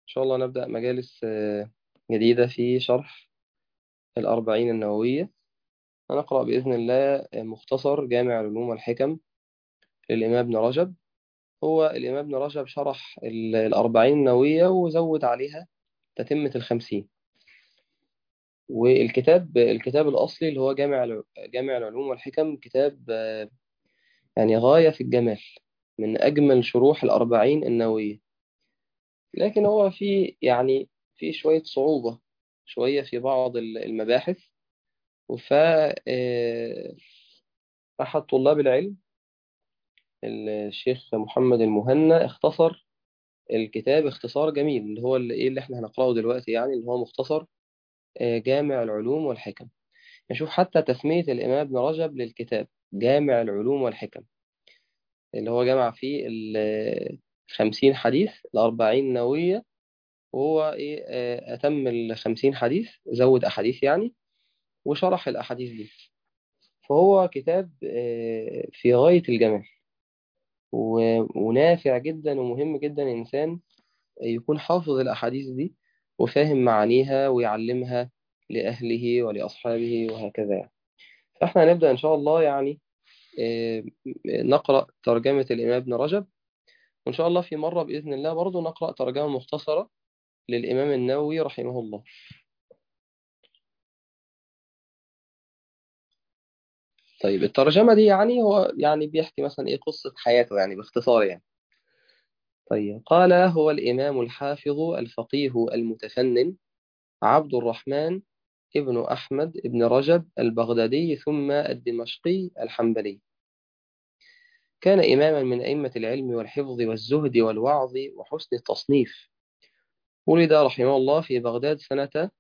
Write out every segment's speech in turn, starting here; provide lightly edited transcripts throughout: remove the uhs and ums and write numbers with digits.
شاء الله نبدأ مجالس جديدة في شرح الأربعين النووية. هنقرأ بإذن الله مختصر جامع العلوم والحكم للإمام ابن رجب. هو الإمام ابن رجب شرح الأربعين النووية وزود عليها تتمة الخمسين. الكتاب الأصلي اللي هو جامع العلوم والحكم كتاب يعني غاية في الجمال، من أجمل شروح الأربعين النووية. لكن هو في شوية صعوبة شوية في بعض المباحث. ف أحد طلاب العلم الشيخ محمد المهنا اختصر الكتاب اختصار جميل، اللي هو اللي احنا هنقرأه دلوقتي، يعني اللي هو مختصر جامع العلوم والحكم. نشوف حتى تسمية الإمام ابن رجب للكتاب جامع العلوم والحكم، اللي هو جمع فيه 50 حديث، الأربعين نووية. وهو أتم 50 حديث، زود أحاديث يعني، وشرح الأحاديث دي. فهو كتاب في غاية الجمال، ونافع جدا ومهم جدا الإنسان يكون حافظ الأحاديث دي وفاهم معانيها ويعلمها لأهله ولأصحابه وهكذا يعني. فإحنا هنبدأ إن شاء الله يعني نقرأ ترجمة الإمام ابن رجب، وإن شاء الله في مرة بإذن الله برضو نقرأ ترجمة مختصرة للإمام النووي رحمه الله. طيب الترجمة دي يعني هو يعني بيحكي مثلا قصة حياته يعني باختصار يعني. طيب قال: هو الإمام الحافظ الفقيه المتفنن عبد الرحمن ابن أحمد ابن رجب البغدادي ثم الدمشقي الحنبلي. كان إماما من أئمة العلم والحفظ والزهد والوعظ وحسن التصنيف. ولد رحمه الله في بغداد سنة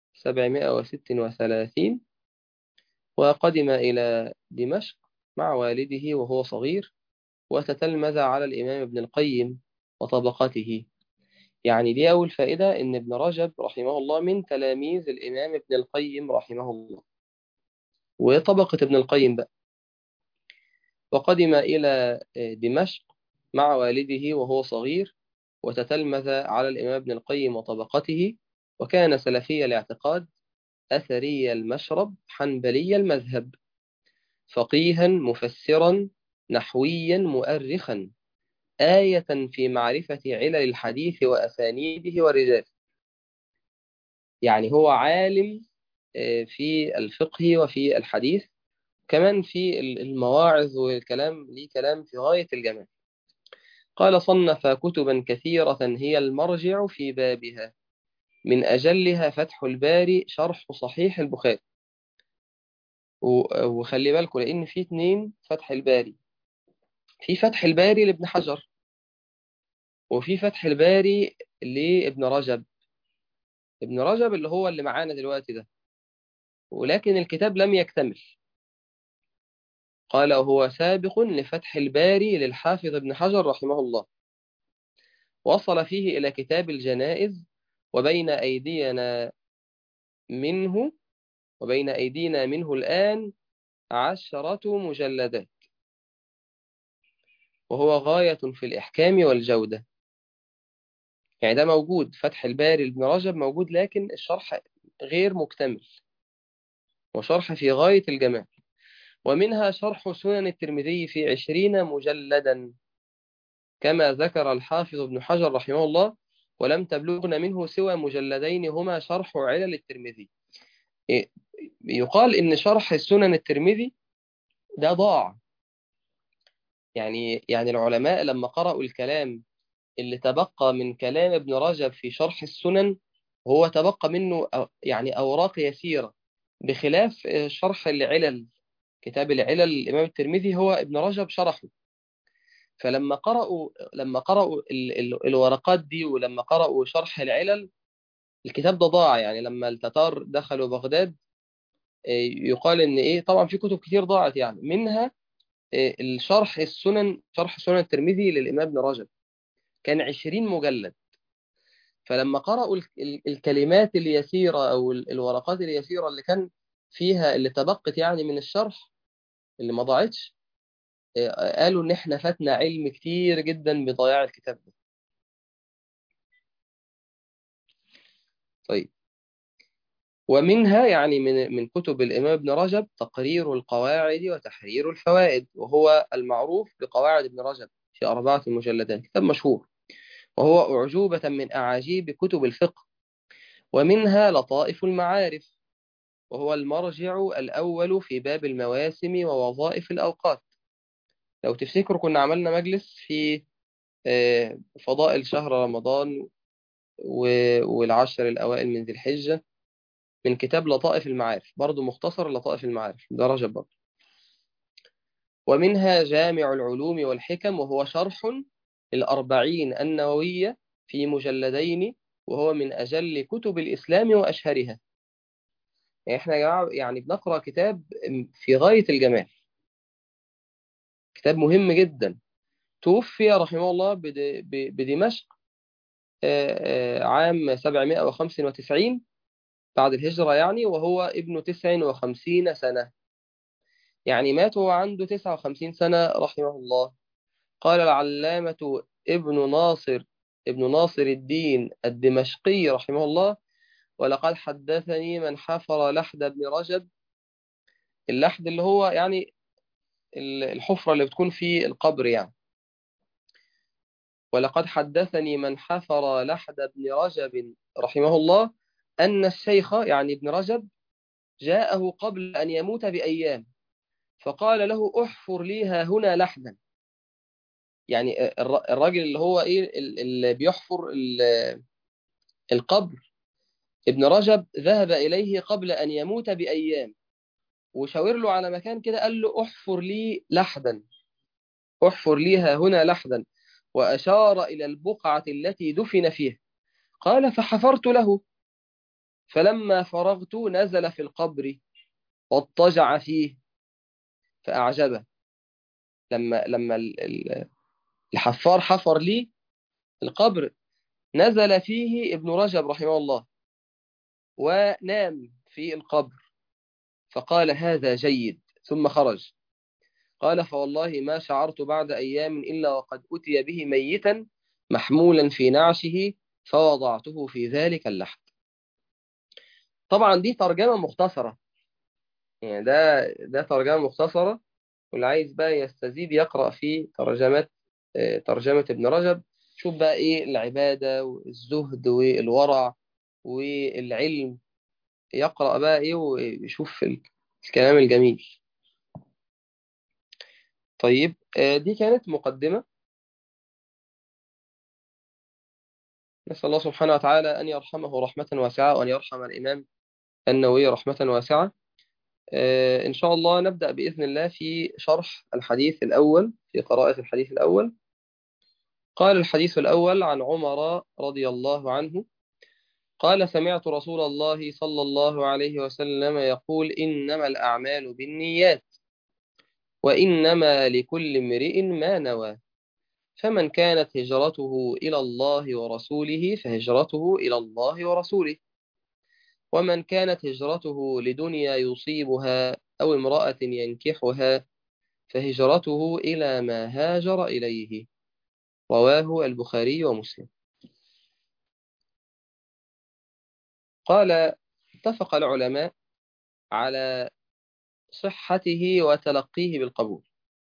736، وقدم إلى دمشق مع والده وهو صغير، وتتلمذ على الإمام ابن القيم وطبقته. يعني دي أول فائدة، إن ابن رجب رحمه الله من تلاميذ الإمام ابن القيم رحمه الله، وطبقة ابن القيم بقى. وقدم إلى دمشق مع والده وهو صغير، وتتلمذ على الإمام ابن القيم وطبقته، وكان سلفي الاعتقاد أثري المشرب حنبلي المذهب، فقيها مفسرا نحويا مؤرخا، آية في معرفة علل الحديث وأسانيده ورجاله. يعني هو عالم في الفقه وفي الحديث، كمان في المواعظ والكلام، ليه كلام في غاية الجمال. قال: صنف كتبا كثيرة هي المرجع في بابها، من أجلها فتح الباري شرح صحيح البخاري. وخلي بالكم لأن في اتنين فتح الباري، في فتح الباري لابن حجر، وفي فتح الباري لابن رجب. ابن رجب اللي هو اللي معانا دلوقتي ده، ولكن الكتاب لم يكتمل. قال: هو سابق لفتح الباري للحافظ ابن حجر رحمه الله، وصل فيه إلى كتاب الجنائز، وبين أيدينا منه وبين أيدينا منه الآن 10 مجلدات، وهو غاية في الإحكام والجودة. يعني ده موجود، فتح الباري لابن رجب موجود، لكن الشرح غير مكتمل، وشرح في غاية الجمال. ومنها شرح سنن الترمذي في 20 مجلدا، كما ذكر الحافظ ابن حجر رحمه الله: ولم تبلغن منه سوى مجلدين هما شرح علل الترمذي. إيه، يقال إن شرح السنن الترمذي ده ضاع. يعني العلماء لما قرأوا الكلام اللي تبقى من كلام ابن رجب في شرح السنن، هو تبقى منه يعني أوراق يسيرة، بخلاف شرح العلل. كتاب العلل الإمام الترمذي هو ابن رجب شرحه. لما قرأوا الورقات دي، ولما قرأوا شرح العلل، الكتاب ده ضاع. يعني لما التتار دخلوا بغداد، يقال إن طبعا في كتب كتير ضاعت، يعني منها شرح سنن الترمذي للإمام ابن رجب، كان 20 مجلد. فلما قرأوا الكلمات اليسيرة أو الورقات اليسيرة اللي كان فيها، اللي تبقت يعني من الشرح، اللي ما ضاعتش، قالوا إن إحنا فاتنا علم كتير جدا بضياع الكتاب ده. طيب، ومنها يعني من كتب الإمام ابن رجب تقرير القواعد وتحرير الفوائد، وهو المعروف بقواعد ابن رجب في 4 مجلدات، كتاب مشهور، وهو أعجوبة من أعاجيب كتب الفقه. ومنها لطائف المعارف، وهو المرجع الأول في باب المواسم ووظائف الأوقات. لو تفتكروا كنا عملنا مجلس في فضائل شهر رمضان والعشر الأوائل من ذي الحجة، من كتاب لطائف المعارف، برضو مختصر لطائف المعارف درجة برضو. ومنها جامع العلوم والحكم، وهو شرح الأربعين النووية في مجلدين، وهو من أجل كتب الإسلام وأشهرها. يعني احنا يا جماعة يعني بنقرأ كتاب في غاية الجمال، كتاب مهم جدا. توفي رحمه الله بدمشق عام 795 بعد الهجرة يعني، وهو ابن 59 سنة. يعني مات وهو عنده 59 سنة رحمه الله. قال العلامة ابن ناصر الدين الدمشقي رحمه الله: ولقد حدثني من حفر لحد ابن رجب. اللحد اللي هو يعني الحفرة اللي بتكون في القبر يعني. ولقد حدثني من حفر لحد ابن رجب رحمه الله أن الشيخ يعني ابن رجب جاءه قبل أن يموت بأيام، فقال له: احفر لي ها هنا لحدا. يعني الراجل اللي هو ايه اللي بيحفر القبر، ابن رجب ذهب إليه قبل أن يموت بأيام، وشاور له على مكان كده، قال له: احفر لي لحدا، احفر لي ها هنا لحدا، وأشار إلى البقعة التي دفن فيها. قال: فحفرت له، فلما فرغت نزل في القبر واضطجع فيه فأعجبه. لما الحفار حفر لي القبر، نزل فيه ابن رجب رحمه الله ونام في القبر، فقال: هذا جيد، ثم خرج. قال: فوالله ما شعرت بعد أيام إلا وقد أتي به ميتا محمولا في نعشه، فوضعته في ذلك اللحد. طبعا دي ترجمة مختصرة، يعني ده ترجمة مختصرة، واللي عايز بقى يستزيد يقرأ في ترجمة ابن رجب، شوف بقى إيه العبادة والزهد والورع والعلم، يقرأ بقى إيه ويشوف الكلام الجميل. طيب، دي كانت مقدمة. نسأل الله سبحانه وتعالى أن يرحمه رحمة واسعة، وأن يرحم الإمام النووي رحمة واسعة. إن شاء الله نبدأ بإذن الله في شرح الحديث الأول، في قراءة الحديث الأول. قال الحديث الأول عن عمر رضي الله عنه قال: سمعت رسول الله صلى الله عليه وسلم يقول: إنما الأعمال بالنيات، وإنما لكل امرئ ما نوى، فمن كانت هجرته إلى الله ورسوله فهجرته إلى الله ورسوله، ومن كانت هجرته لدنيا يصيبها أو امرأة ينكحها فهجرته إلى ما هاجر إليه. رواه البخاري ومسلم. قال: اتفق العلماء على صحته وتلقيه بالقبول،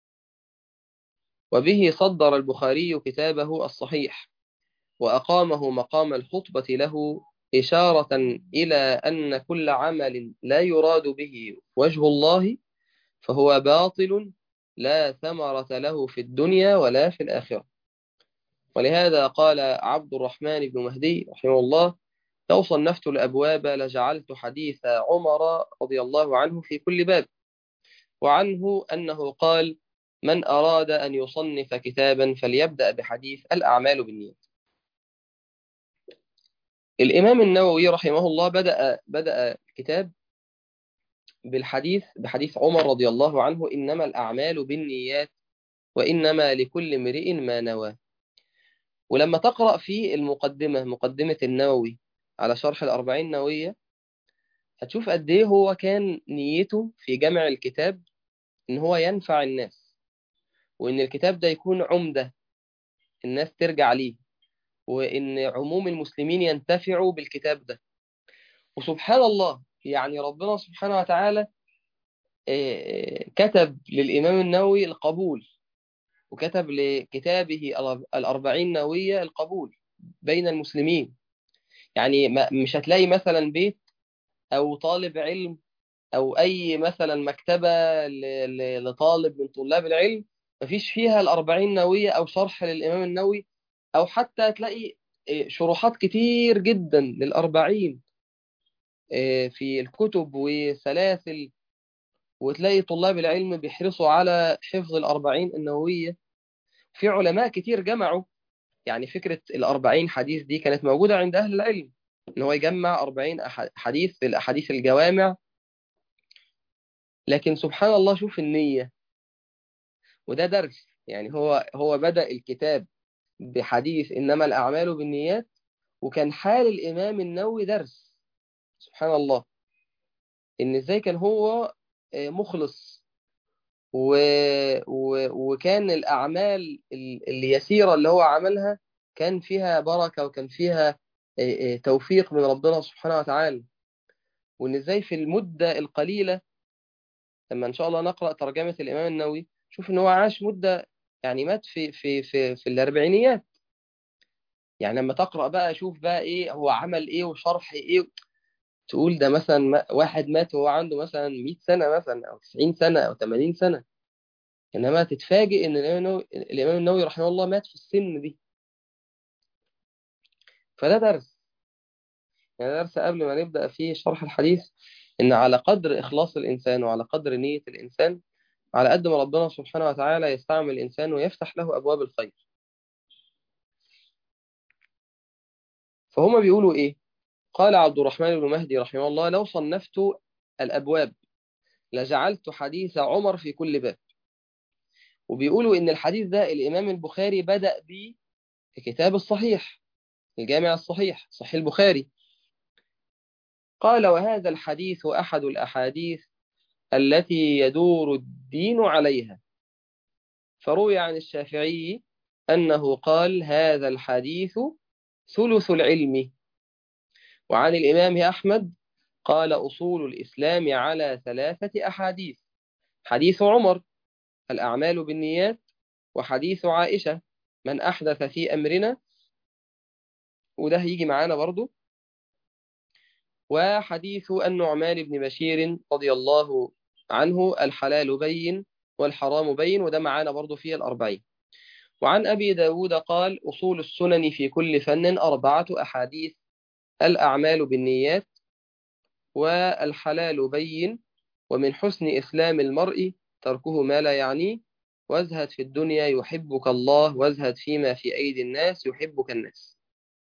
وبه صدر البخاري كتابه الصحيح، وأقامه مقام الخطبة له، إشارة إلى أن كل عمل لا يراد به وجه الله فهو باطل، لا ثمرة له في الدنيا ولا في الآخرة. ولهذا قال عبد الرحمن بن مهدي رحمه الله: لو صنفت الأبواب لجعلت حديث عمر رضي الله عنه في كل باب. وعنه أنه قال: من أراد أن يصنف كتابا فليبدأ بحديث الأعمال بالنيات. الإمام النووي رحمه الله بدأ الكتاب بحديث عمر رضي الله عنه: إنما الأعمال بالنيات، وإنما لكل امرئ ما نوى. ولما تقرأ في مقدمة النووي على شرح الأربعين النووية، هتشوف قد إيه هو كان نيته في جمع الكتاب إن هو ينفع الناس، وإن الكتاب ده يكون عمدة الناس ترجع ليه، وإن عموم المسلمين ينتفعوا بالكتاب ده. وسبحان الله يعني ربنا سبحانه وتعالى كتب للإمام النووي القبول، وكتب لكتابه الأربعين نووية القبول بين المسلمين. يعني مش هتلاقي مثلا بيت أو طالب علم أو أي مثلا مكتبة لطالب من طلاب العلم مفيش فيها الأربعين نووية أو شرح للإمام النووي، أو حتى تلاقي شروحات كتير جدا للأربعين في الكتب وسلاسل، وتلاقي طلاب العلم بيحرصوا على حفظ الأربعين النووية. في علماء كتير جمعوا، يعني فكرة الأربعين حديث دي كانت موجودة عند أهل العلم، إن هو يجمع أربعين حديث في الأحاديث الجوامع. لكن سبحان الله شوف النية، وده درس. يعني هو بدأ الكتاب بحديث إنما الأعمال بالنيات، وكان حال الإمام النووي درس. سبحان الله إن إزاي كان هو مخلص و... وكان الأعمال اليسيرة اللي هو عملها كان فيها بركة، وكان فيها توفيق من ربنا سبحانه وتعالى. وإن إزاي في المدة القليلة، لما إن شاء الله نقرأ ترجمة الإمام النووي شوف إن هو عاش مدة، يعني مات في الأربعينيات. يعني لما تقرأ بقى شوف بقى إيه هو عمل إيه وشرح إيه، تقول ده مثلا واحد مات وهو عنده مثلا 100 سنة مثلا أو 90 سنة أو 80 سنة، إنما تتفاجئ إن الإمام النووي رحمه الله مات في السن دي. فده درس، يعني درس قبل ما نبدأ فيه شرح الحديث، إن على قدر إخلاص الإنسان وعلى قدر نية الإنسان على قد ما ربنا سبحانه وتعالى يستعمل الإنسان ويفتح له أبواب الخير. فهم بيقولوا إيه؟ قال عبد الرحمن بن مهدي رحمه الله: لو صنفت الأبواب لجعلت حديث عمر في كل باب. وبيقولوا إن الحديث ده الإمام البخاري بدأ به في كتاب الصحيح، الجامع الصحيح، صحيح البخاري. قال: وهذا الحديث أحد الأحاديث التي يدور الدين عليها. فروي عن الشافعي أنه قال: هذا الحديث ثلث العلم. وعن الإمام أحمد قال: أصول الإسلام على ثلاثة أحاديث: حديث عمر الأعمال بالنيات، وحديث عائشة من أحدث في أمرنا، وده هيجي معانا برضو، وحديث النعمان بن بشير رضي الله عنه الحلال بين والحرام بين، وده معانا برضو في الأربعين. وعن أبي داود قال: أصول السنن في كل فن أربعة أحاديث: الأعمال بالنيات، والحلال بين، ومن حسن إسلام المرء تركه ما لا يعنيه، وازهد في الدنيا يحبك الله، وازهد فيما في أيدي الناس يحبك الناس.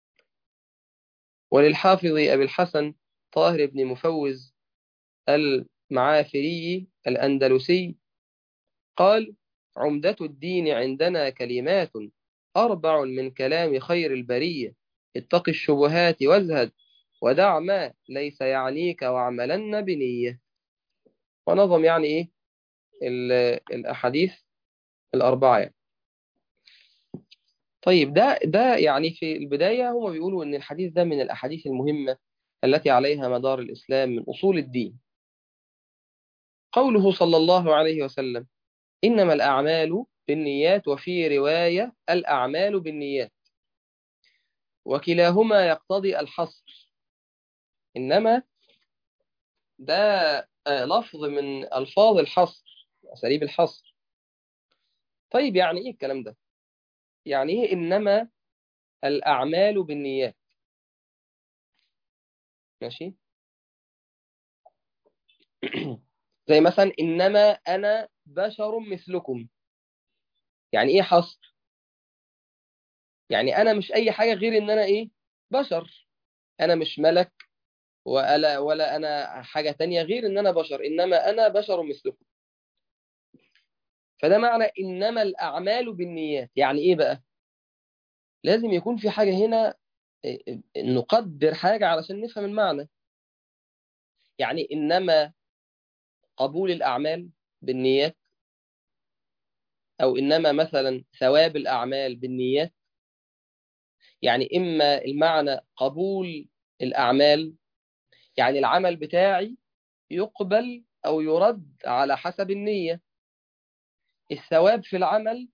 وللحافظ أبي الحسن طاهر بن مفوز المعافري الأندلسي قال: عمدة الدين عندنا كلمات أربع من كلام خير البرية: اتق الشبهات وازهد، ودع ما ليس يعنيك، واعملن بنية. ونظم يعني إيه الأحاديث الأربعة يعني. طيب ده يعني في البداية هم بيقولوا إن الحديث ده من الأحاديث المهمة التي عليها مدار الإسلام من أصول الدين. قوله صلى الله عليه وسلم: إنما الأعمال بالنيات، وفي رواية الأعمال بالنيات، وكلاهما يقتضي الحصر. إنما ده لفظ من ألفاظ الحصر، أساليب الحصر. طيب يعني إيه الكلام ده؟ يعني إيه إنما الأعمال بالنيات؟ ماشي. زي مثلا إنما أنا بشر مثلكم، يعني إيه حصر؟ يعني أنا مش أي حاجة غير إن أنا إيه؟ بشر. أنا مش ملك، ولا أنا حاجة تانية غير إن أنا بشر، إنما أنا بشر مثلكم. فده معنى إنما الأعمال بالنيات. يعني إيه بقى؟ لازم يكون في حاجة هنا، نقدر حاجة علشان نفهم المعنى. يعني إنما قبول الأعمال بالنيات، أو إنما مثلا ثواب الأعمال بالنيات. يعني إما المعنى قبول الأعمال، يعني العمل بتاعي يقبل أو يرد على حسب النية. الثواب في العمل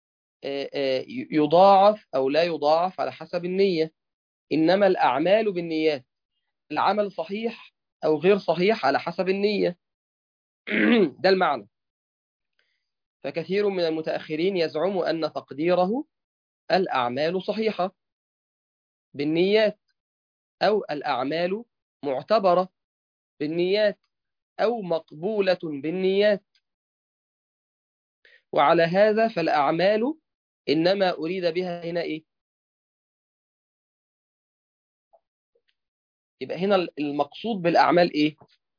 يضاعف أو لا يضاعف على حسب النية. إنما الأعمال بالنيات، العمل صحيح أو غير صحيح على حسب النية. ده المعنى. فكثير من المتأخرين يزعم أن تقديره الأعمال صحيحة بالنيات، أو الأعمال معتبرة بالنيات، أو مقبولة بالنيات. وعلى هذا فالأعمال إنما أريد بها هنا إيه؟ يبقى هنا المقصود بالأعمال إيه؟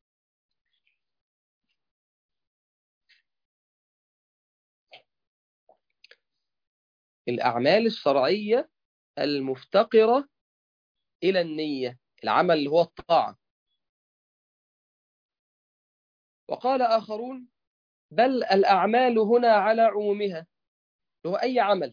الأعمال الشرعية المفتقرة إلى النية، العمل اللي هو الطاعة. وقال آخرون: بل الأعمال هنا على عمومها، اللي هو أي عمل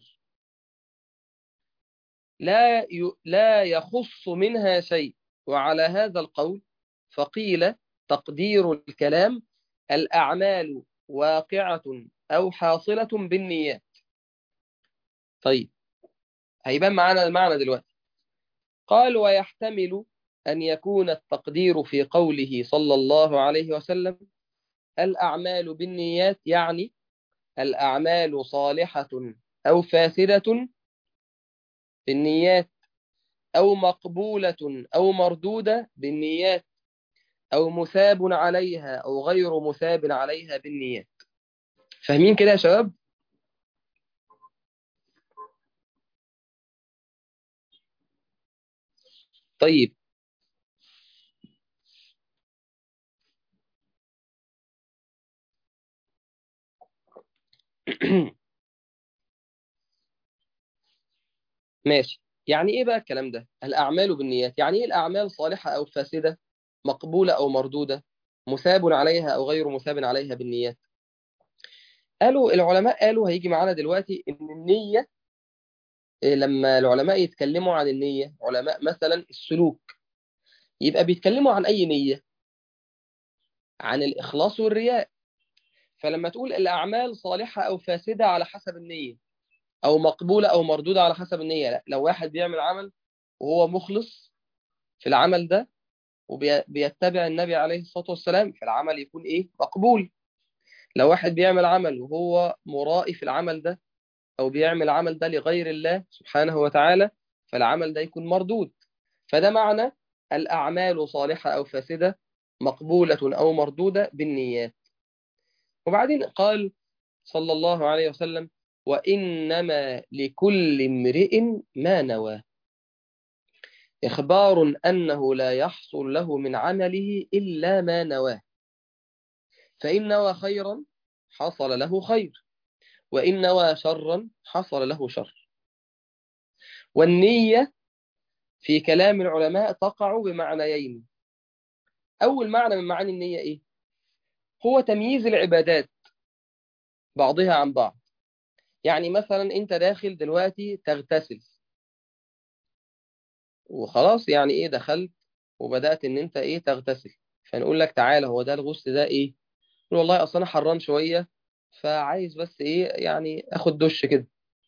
لا يخص منها شيء. وعلى هذا القول فقيل تقدير الكلام: الأعمال واقعة أو حاصلة بالنيات. طيب، هيبان معنا المعنى دلوقتي. قال: ويحتمل أن يكون التقدير في قوله صلى الله عليه وسلم الأعمال بالنيات، يعني الأعمال صالحة أو فاسدة بالنيات، أو مقبولة أو مردودة بالنيات، أو مثاب عليها أو غير مثاب عليها بالنيات. فاهمين كده يا شباب؟ طيب. ماشي. يعني إيه بقى الكلام ده؟ الأعمال بالنيات، يعني إيه الأعمال صالحة أو فاسدة، مقبولة أو مردودة، مثاب عليها أو غير مثاب عليها بالنيات؟ العلماء قالوا، هيجي معانا دلوقتي، إن النية، لما العلماء يتكلموا عن النية، علماء مثلا السلوك، يبقى بيتكلموا عن أي نية؟ عن الإخلاص والرياء. فلما تقول الأعمال صالحة أو فاسدة على حسب النية، أو مقبولة أو مردودة على حسب النية، لا، لو واحد بيعمل عمل وهو مخلص في العمل ده وبيتبع النبي عليه الصلاة والسلام، فالعمل يكون إيه؟ مقبول. لو واحد بيعمل عمل وهو مرائي في العمل ده، أو بيعمل العمل ده لغير الله سبحانه وتعالى، فالعمل ده يكون مردود. فده معنى الأعمال صالحة أو فاسدة، مقبولة أو مردودة بالنيات. وبعدين قال صلى الله عليه وسلم: وإنما لكل امرئ ما نوى، إخبار أنه لا يحصل له من عمله إلا ما نواه. فإن نوى خيرا حصل له خير، وإن نوى شرا حصل له شر. والنية في كلام العلماء تقع بمعنيين. أول معنى من معاني النية إيه؟ هو تمييز العبادات بعضها عن بعض. يعني مثلا أنت داخل دلوقتي تغتسل، وخلاص يعني إيه، دخلت وبدأت إن أنت إيه تغتسل، فنقول لك تعالى، هو ده الغسل ده إيه؟ تقول والله أصل أنا حران شوية، فعايز بس إيه يعني آخد دش كده.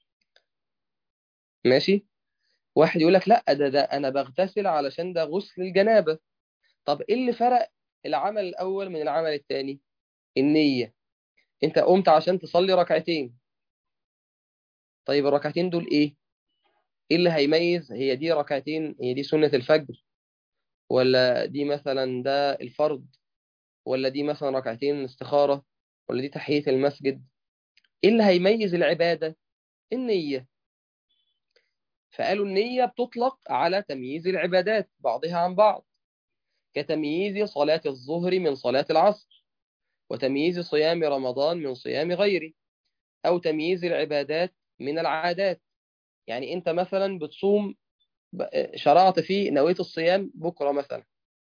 ماشي. واحد يقول لك لا، ده أنا بغتسل علشان ده غسل الجنابة. طب إيه اللي فرق العمل الأول من العمل الثاني؟ النية. أنت قمت عشان تصلي ركعتين، طيب الركعتين دول إيه؟ إيه اللي هيميز هي دي ركعتين، هي دي سنة الفجر، ولا دي مثلا ده الفرض، ولا دي مثلا ركعتين استخارة، ولا دي تحية المسجد؟ إيه اللي هيميز العبادة؟ النية. فقالوا النية بتطلق على تمييز العبادات بعضها عن بعض، كتمييز صلاة الظهر من صلاة العصر، وتمييز صيام رمضان من صيام غيره، أو تمييز العبادات من العادات. يعني أنت مثلا بتصوم، شرعت فيه نويت الصيام بكرة مثلا،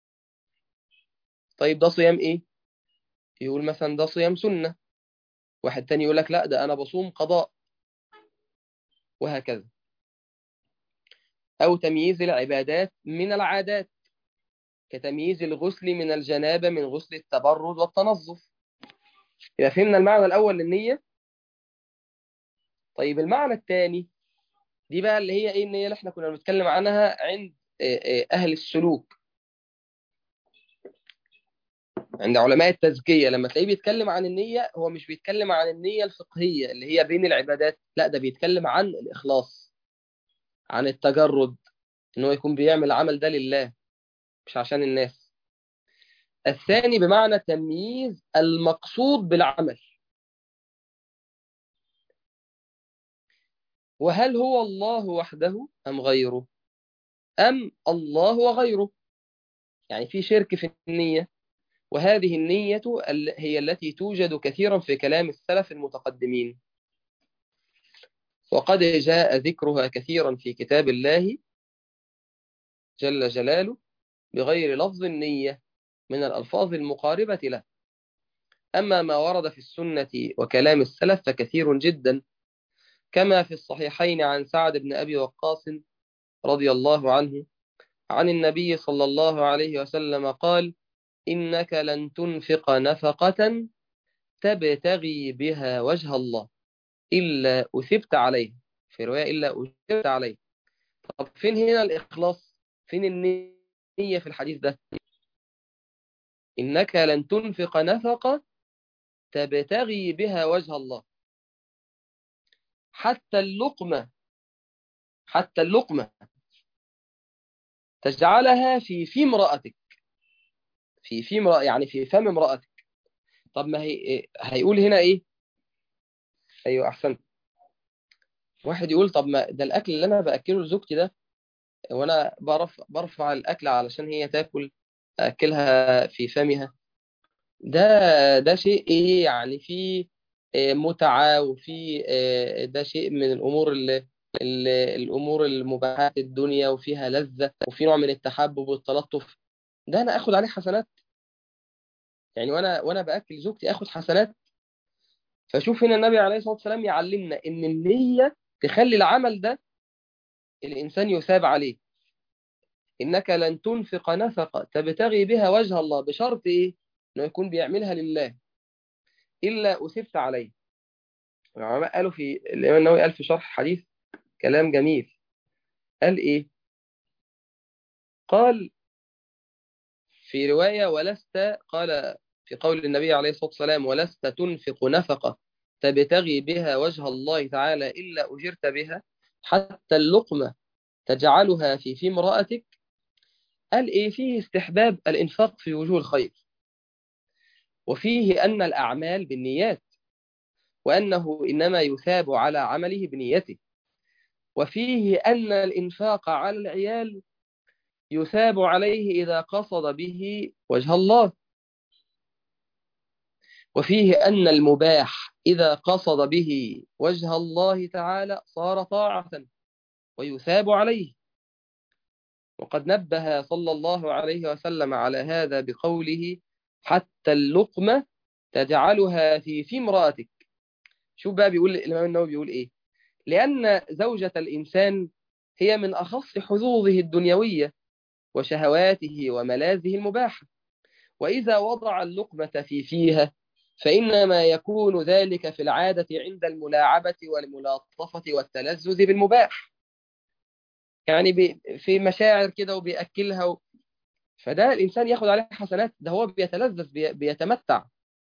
طيب ده صيام إيه؟ يقول مثلا ده صيام سنة. واحد تاني يقول لك لا، ده أنا بصوم قضاء، وهكذا. أو تمييز العبادات من العادات، كتمييز الغسل من الجنابة من غسل التبرد والتنظف. يبقى فهمنا المعنى الأول للنية. طيب المعنى الثاني، دي بقى اللي هي ايه النية اللي احنا كنا بنتكلم عنها عند أهل السلوك، عند علماء التزكية. لما تلاقيه بيتكلم عن النية، هو مش بيتكلم عن النية الفقهية اللي هي بين العبادات، لا ده بيتكلم عن الإخلاص، عن التجرد، إن هو يكون بيعمل العمل ده لله مش عشان الناس. الثاني بمعنى تمييز المقصود بالعمل، وهل هو الله وحده أم غيره، أم الله وغيره. يعني في شرك في النية، وهذه النية هي التي توجد كثيرا في كلام السلف المتقدمين، وقد جاء ذكرها كثيرا في كتاب الله جل جلاله بغير لفظ النية من الألفاظ المقاربة له. أما ما ورد في السنة وكلام السلف فكثير جدا، كما في الصحيحين عن سعد بن أبي وقاص رضي الله عنه عن النبي صلى الله عليه وسلم قال: إنك لن تنفق نفقة تبتغي بها وجه الله إلا أثبت عليه، في رواية إلا أثبت عليه. طب فين هنا الإخلاص؟ فين النية في الحديث ده؟ إنك لن تنفق نفقة تبتغي بها وجه الله، حتى اللقمة، حتى اللقمة تجعلها في امرأتك، في امرأة يعني في فم امرأتك. طب ما هي هيقول هنا إيه؟ أيوه أحسنت. واحد يقول طب ما ده الأكل اللي أنا بأكله لزوجتي ده، وأنا برفع الأكل علشان هي تاكل، أكلها في فمها، ده ده شيء ايه يعني، في متعة، وفي ده شيء من الامور المباحات الدنيا، وفيها لذة، وفي نوع من التحبب والتلطف، ده انا اخد عليه حسنات. يعني وانا باكل زوجتي اخد حسنات. فشوف هنا النبي عليه الصلاة والسلام يعلمنا ان النية تخلي العمل ده الانسان يثاب عليه. انك لن تنفق نفقة تبتغي بها وجه الله، بشرط ايه؟ انه يكون بيعملها لله، الا اثبت عليه. العلماء قالوا في الإمام النووي قال في شرح حديث كلام جميل. قال إيه؟ قال في رواية ولست، قال في قول النبي عليه الصلاة والسلام: ولست تنفق نفقة تبتغي بها وجه الله تعالى إلا أجرت بها، حتى اللقمة تجعلها في امرأتك. قال إيه؟ فيه استحباب الإنفاق في وجوه الخير، وفيه أن الأعمال بالنيات، وأنه إنما يثاب على عمله بنيته، وفيه أن الإنفاق على العيال يثاب عليه إذا قصد به وجه الله، وفيه أن المباح إذا قصد به وجه الله تعالى صار طاعة ويثاب عليه. وقد نبه صلى الله عليه وسلم على هذا بقوله: حتى اللقمة تجعلها في امرأتك. شوف بقى بيقول الإمام النووي بيقول إيه: لأن زوجة الإنسان هي من أخص حظوظه الدنيوية وشهواته وملاذه المباحة، وإذا وضع اللقمة فيها فإنما يكون ذلك في العادة عند الملاعبة والملاطفة والتلذذ بالمباح، يعني في مشاعر كده وبيأكلها فده الإنسان ياخد عليه حسنات، ده هو بيتلذذ بيتمتع.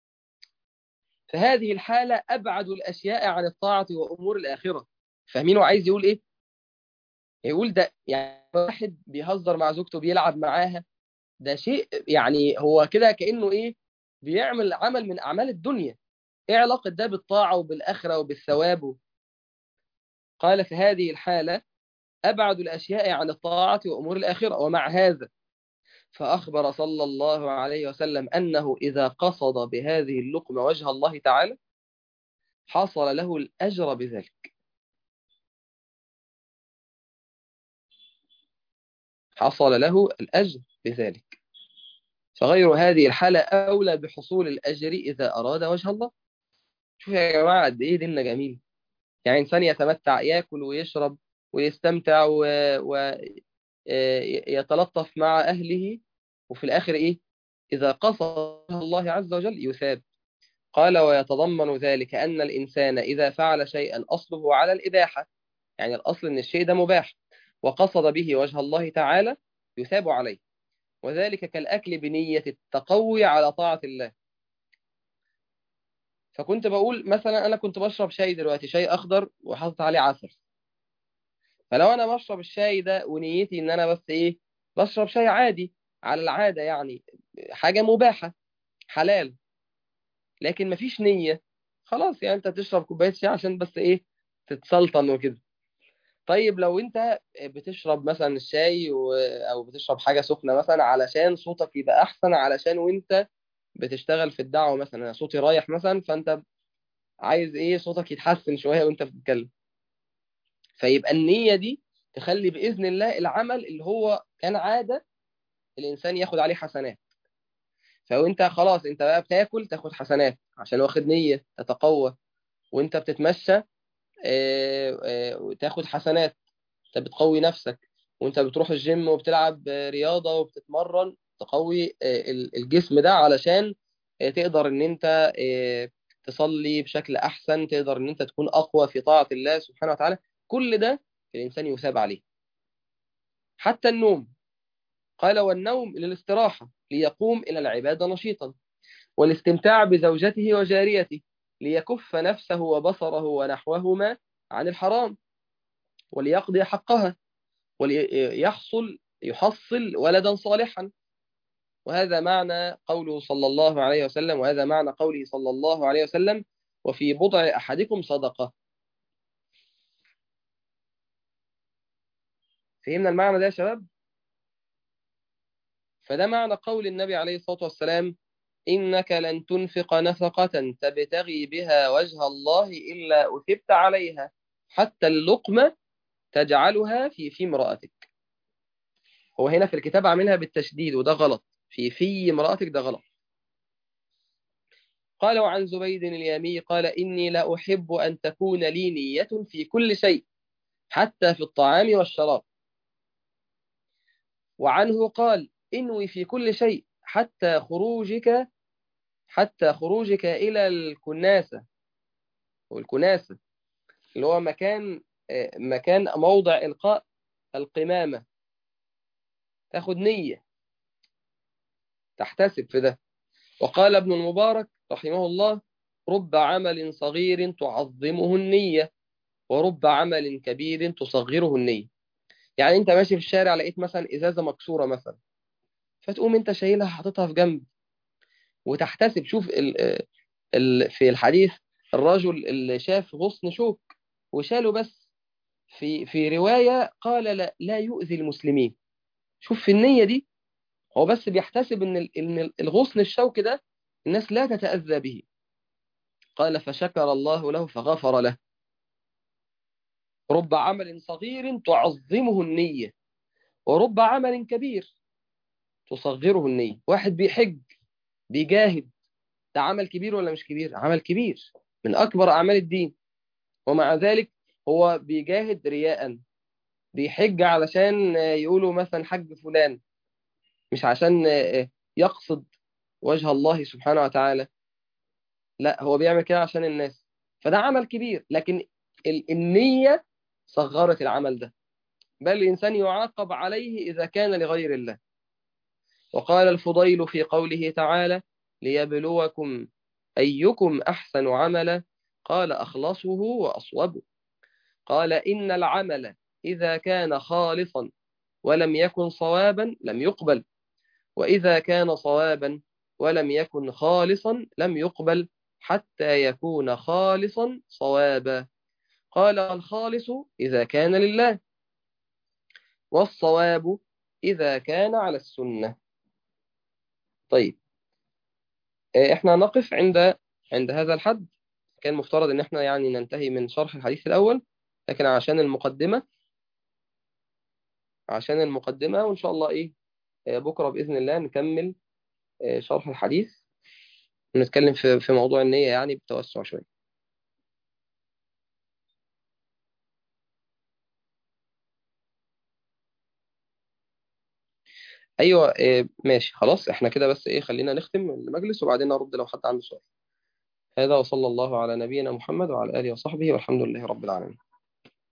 فهذه الحالة أبعد الأشياء عن الطاعة وأمور الآخرة. فاهمين هو عايز يقول إيه؟ يقول ده يعني واحد بيهزر مع زوجته بيلعب معاها، ده شيء يعني هو كده كأنه إيه؟ بيعمل عمل من أعمال الدنيا. إيه علاقة ده بالطاعة وبالآخرة وبالثواب؟ قال في هذه الحالة أبعد الأشياء عن الطاعة وأمور الآخرة. ومع هذا فأخبر صلى الله عليه وسلم أنه إذا قصد بهذه اللقمة وجه الله تعالى حصل له الأجر بذلك، حصل له الأجر بذلك. فغير هذه الحالة أولى بحصول الأجر إذا أراد وجه الله. شوف يا جماعة قد إيه ديننا جميل. يعني إنسان يتمتع، يأكل ويشرب ويستمتع ويتلطف مع أهله وفي الآخر إيه؟ إذا قصد الله عز وجل يثاب. قال ويتضمن ذلك أن الإنسان إذا فعل شيئا أصله على الإباحة، يعني الأصل أن الشيء ده مباح، وقصد به وجه الله تعالى يثاب عليه، وذلك كالأكل بنية التقوي على طاعة الله. فكنت بقول مثلا أنا كنت بشرب شاي دلوقتي، شاي أخضر وحاطط عليه عسل، فلو أنا بشرب الشاي ده ونيتي إن أنا بس إيه، بشرب شاي عادي على العادة، يعني حاجة مباحة حلال، لكن مفيش نية، خلاص يعني أنت تشرب كوباية شاي عشان بس إيه، تتسلطن وكده. طيب لو أنت بتشرب مثلا الشاي أو بتشرب حاجة سخنة مثلا علشان صوتك يبقى أحسن، علشان وأنت بتشتغل في الدعوة مثلا، أنا صوتي رايح مثلا، فأنت عايز ايه صوتك يتحسن شويه وانت بتتكلم، فيبقى النيه دي تخلي باذن الله العمل اللي هو كان عاده الانسان ياخد عليه حسنات. فوانت خلاص انت بقى بتاكل تاخد حسنات عشان واخد نيه تتقوى، وانت بتتمشى تاخد حسنات، انت بتقوي نفسك، وانت بتروح الجيم وبتلعب رياضه وبتتمرن تقوي الجسم ده علشان تقدر ان انت تصلي بشكل احسن، تقدر ان انت تكون اقوى في طاعة الله سبحانه وتعالى. كل ده الانسان يثاب عليه. حتى النوم، قال والنوم للاستراحة ليقوم الى العبادة نشيطا، والاستمتاع بزوجته وجاريته ليكف نفسه وبصره ونحوهما عن الحرام، وليقضي حقها، يحصل ولدا صالحا. وهذا معنى قوله صلى الله عليه وسلم، وهذا معنى قوله صلى الله عليه وسلم وفي بضع أحدكم صدقة. فهمنا المعنى ده يا شباب؟ فده معنى قول النبي عليه الصلاة والسلام إنك لن تنفق نفقة تبتغي بها وجه الله إلا أثبت عليها، حتى اللقمة تجعلها في امرأتك. هو هنا في الكتاب عاملها بالتشديد وده غلط، في امرأتك ده غلط. قال وعن زبيد اليامي قال إني لا أحب أن تكون لي نية في كل شيء حتى في الطعام والشراب. وعنه قال انوي في كل شيء حتى خروجك إلى الكناسة، والكناسة اللي هو مكان موضع إلقاء القمامة، تاخد نية تحتسب في ده. وقال ابن المبارك رحمه الله رب عمل صغير تعظمه النية، ورب عمل كبير تصغره النية. يعني انت ماشي في الشارع لقيت مثلا ازازة مكسورة مثلا، فتقوم انت شايلها حاططها في جنب وتحتسب. شوف في الحديث الرجل اللي شاف غصن شوك وشاله، بس في رواية قال لا يؤذي المسلمين. شوف في النية دي، هو بس بيحتسب ان الغصن الشوك ده الناس لا تتأذى به. قال فشكر الله له فغفر له. رب عمل صغير تعظمه النية، ورب عمل كبير تصغره النية. واحد بيحج بيجاهد، ده عمل كبير ولا مش كبير؟ عمل كبير من أكبر أعمال الدين، ومع ذلك هو بيجاهد رياء، بيحج علشان يقولوا مثلا حج فلان، مش عشان يقصد وجه الله سبحانه وتعالى، لا هو بيعمل كده عشان الناس. فده عمل كبير، لكن النية صغرت العمل ده، بل الإنسان يعاقب عليه إذا كان لغير الله. وقال الفضيل في قوله تعالى ليبلوكم أيكم أحسن عملا، قال أخلصه وأصوبه. قال إن العمل إذا كان خالصا ولم يكن صوابا لم يقبل، وإذا كان صوابا ولم يكن خالصا لم يقبل، حتى يكون خالصا صوابا. قال الخالص إذا كان لله، والصواب إذا كان على السنة. طيب احنا نقف عند هذا الحد. كان مفترض ان احنا يعني ننتهي من شرح الحديث الأول، لكن عشان المقدمة وإن شاء الله إيه بكرة بإذن الله نكمل شرح الحديث ونتكلم في موضوع النية يعني بتوسع شوية. أيوة إيه ماشي خلاص، إحنا كده بس إيه، خلينا نختم المجلس وبعدين نرد لو حد عنده سؤال. هذا وصلى الله على نبينا محمد وعلى آله وصحبه والحمد لله رب العالمين.